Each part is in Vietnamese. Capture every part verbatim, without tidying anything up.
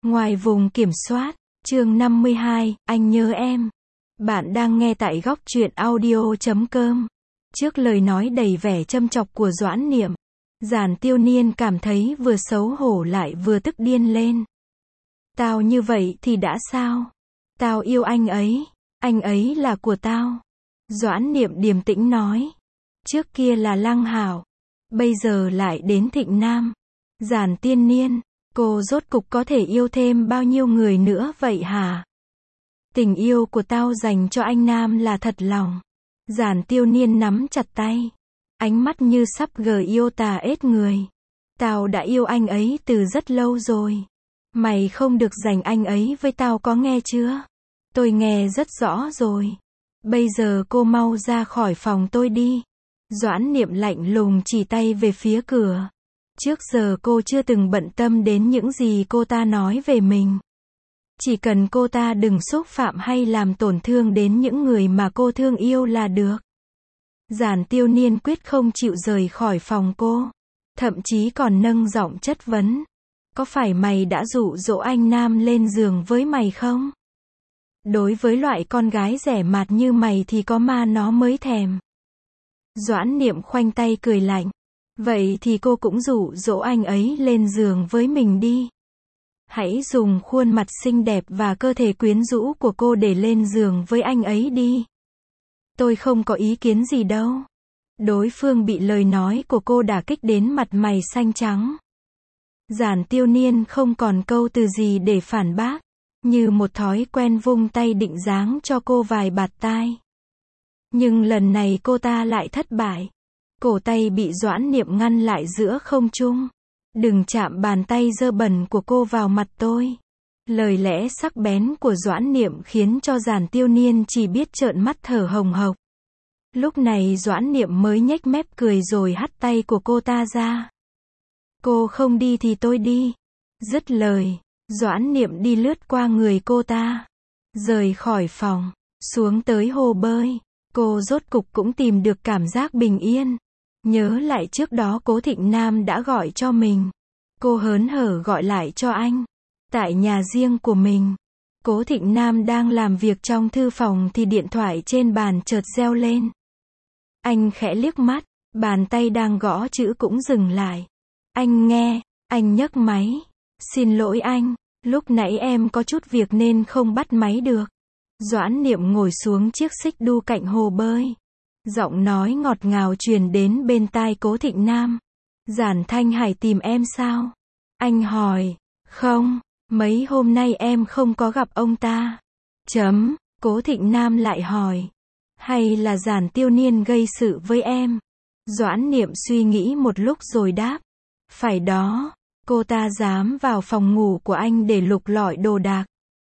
Ngoài vùng kiểm soát, chương năm mươi hai, anh nhớ em. Bạn đang nghe tại góc truyện audio chấm com. Trước lời nói đầy vẻ châm chọc của Doãn Niệm, Giản Tiêu Niên cảm thấy vừa xấu hổ lại vừa tức điên lên. Tao như vậy thì đã sao? Tao yêu anh ấy, anh ấy là của tao. Doãn Niệm điềm tĩnh nói. Trước kia là Lăng Hảo, bây giờ lại đến Thịnh Nam. Giản Tiên Niên, cô rốt cục có thể yêu thêm bao nhiêu người nữa vậy hả? Tình yêu của tao dành cho anh Nam là thật lòng. Giản Tiêu Niên nắm chặt tay, ánh mắt như sắp gờ yêu tà ết người. Tao đã yêu anh ấy từ rất lâu rồi. Mày không được giành anh ấy với tao có nghe chưa? Tôi nghe rất rõ rồi. Bây giờ cô mau ra khỏi phòng tôi đi. Doãn Niệm lạnh lùng chỉ tay về phía cửa. Trước giờ cô chưa từng bận tâm đến những gì cô ta nói về mình. Chỉ cần cô ta đừng xúc phạm hay làm tổn thương đến những người mà cô thương yêu là được. Giản Tiêu Niên quyết không chịu rời khỏi phòng cô. Thậm chí còn nâng giọng chất vấn. Có phải mày đã dụ dỗ anh Nam lên giường với mày không? Đối với loại con gái rẻ mạt như mày thì có ma nó mới thèm. Doãn Niệm khoanh tay cười lạnh. Vậy thì cô cũng dụ dỗ anh ấy lên giường với mình đi. Hãy dùng khuôn mặt xinh đẹp và cơ thể quyến rũ của cô để lên giường với anh ấy đi. Tôi không có ý kiến gì đâu. Đối phương bị lời nói của cô đả kích đến mặt mày xanh trắng. Giản Tiêu Niên không còn câu từ gì để phản bác. Như một thói quen vung tay định giáng cho cô vài bạt tai. Nhưng lần này cô ta lại thất bại. Cổ tay bị Doãn Niệm ngăn lại giữa không trung. Đừng chạm bàn tay dơ bẩn của cô vào mặt tôi. Lời lẽ sắc bén của Doãn Niệm khiến cho Giản Tiêu Niên chỉ biết trợn mắt thở hồng hộc. Lúc này Doãn Niệm mới nhếch mép cười rồi hất tay của cô ta ra. Cô không đi thì tôi đi. Dứt lời, Doãn Niệm đi lướt qua người cô ta. Rời khỏi phòng, xuống tới hồ bơi. Cô rốt cục cũng tìm được cảm giác bình yên. Nhớ lại trước đó Cố Thịnh Nam đã gọi cho mình. Cô hớn hở gọi lại cho anh. Tại nhà riêng của mình. Cố Thịnh Nam đang làm việc trong thư phòng thì điện thoại trên bàn chợt reo lên. Anh khẽ liếc mắt, bàn tay đang gõ chữ cũng dừng lại. Anh nghe, anh nhấc máy. Xin lỗi anh, lúc nãy em có chút việc nên không bắt máy được. Doãn Niệm ngồi xuống chiếc xích đu cạnh hồ bơi. Giọng nói ngọt ngào truyền đến bên tai Cố Thịnh Nam. Giản Thanh Hải tìm em sao? Anh hỏi. Không, mấy hôm nay em không có gặp ông ta. Chấm, Cố Thịnh Nam lại hỏi. Hay là Giản Tiêu Niên gây sự với em? Doãn Niệm suy nghĩ một lúc rồi đáp. Phải đó, cô ta dám vào phòng ngủ của anh để lục lọi đồ đạc.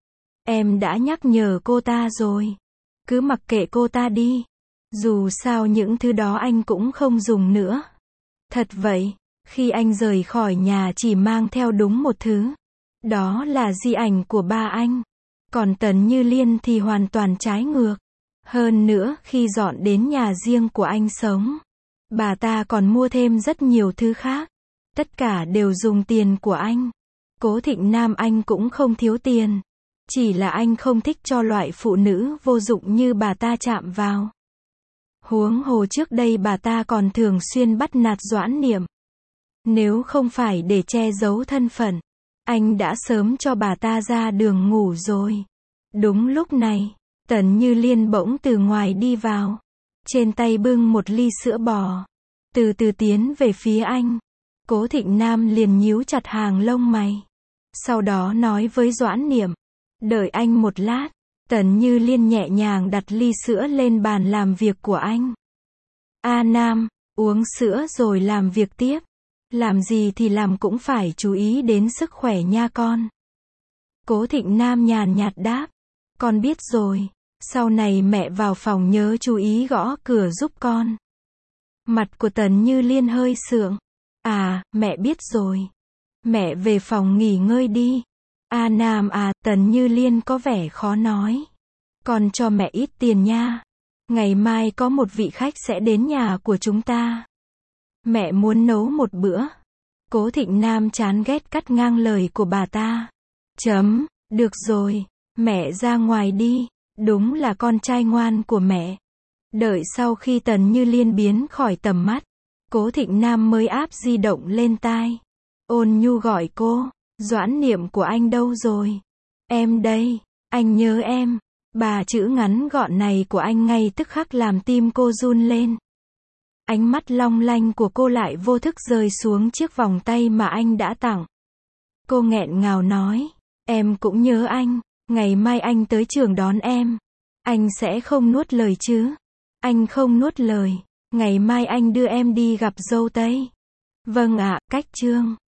Em đã nhắc nhở cô ta rồi. Cứ mặc kệ cô ta đi. Dù sao những thứ đó anh cũng không dùng nữa. Thật vậy, khi anh rời khỏi nhà chỉ mang theo đúng một thứ. Đó là di ảnh của ba anh. Còn Tần Như Liên thì hoàn toàn trái ngược. Hơn nữa, khi dọn đến nhà riêng của anh sống, bà ta còn mua thêm rất nhiều thứ khác. Tất cả đều dùng tiền của anh. Cố Thịnh Nam anh cũng không thiếu tiền. Chỉ là anh không thích cho loại phụ nữ vô dụng như bà ta chạm vào. Huống hồ trước đây bà ta còn thường xuyên bắt nạt Doãn Niệm. Nếu không phải để che giấu thân phận, anh đã sớm cho bà ta ra đường ngủ rồi. Đúng lúc này, Tần Như Liên bỗng từ ngoài đi vào. Trên tay bưng một ly sữa bò. Từ từ tiến về phía anh. Cố Thịnh Nam liền nhíu chặt hàng lông mày. Sau đó nói với Doãn Niệm. Đợi anh một lát. Tần Như Liên nhẹ nhàng đặt ly sữa lên bàn làm việc của anh. A Nam, uống sữa rồi làm việc tiếp. Làm gì thì làm cũng phải chú ý đến sức khỏe nha con. Cố Thịnh Nam nhàn nhạt đáp. Con biết rồi. Sau này mẹ vào phòng nhớ chú ý gõ cửa giúp con. Mặt của Tần Như Liên hơi sượng. À, mẹ biết rồi. Mẹ về phòng nghỉ ngơi đi. A Nam à, Tần Như Liên có vẻ khó nói. Con cho mẹ ít tiền nha. Ngày mai có một vị khách sẽ đến nhà của chúng ta. Mẹ muốn nấu một bữa. Cố Thịnh Nam chán ghét cắt ngang lời của bà ta. Chấm, được rồi, mẹ ra ngoài đi, đúng là con trai ngoan của mẹ. Đợi sau khi Tần Như Liên biến khỏi tầm mắt, Cố Thịnh Nam mới áp di động lên tai. Ôn nhu gọi cô, Doãn Niệm của anh đâu rồi? Em đây, anh nhớ em. Ba chữ ngắn gọn này của anh ngay tức khắc làm tim cô run lên. Ánh mắt long lanh của cô lại vô thức rơi xuống chiếc vòng tay mà anh đã tặng. Cô nghẹn ngào nói, em cũng nhớ anh, ngày mai anh tới trường đón em. Anh sẽ không nuốt lời chứ? Anh không nuốt lời, ngày mai anh đưa em đi gặp dâu tây. Vâng ạ, cách chương.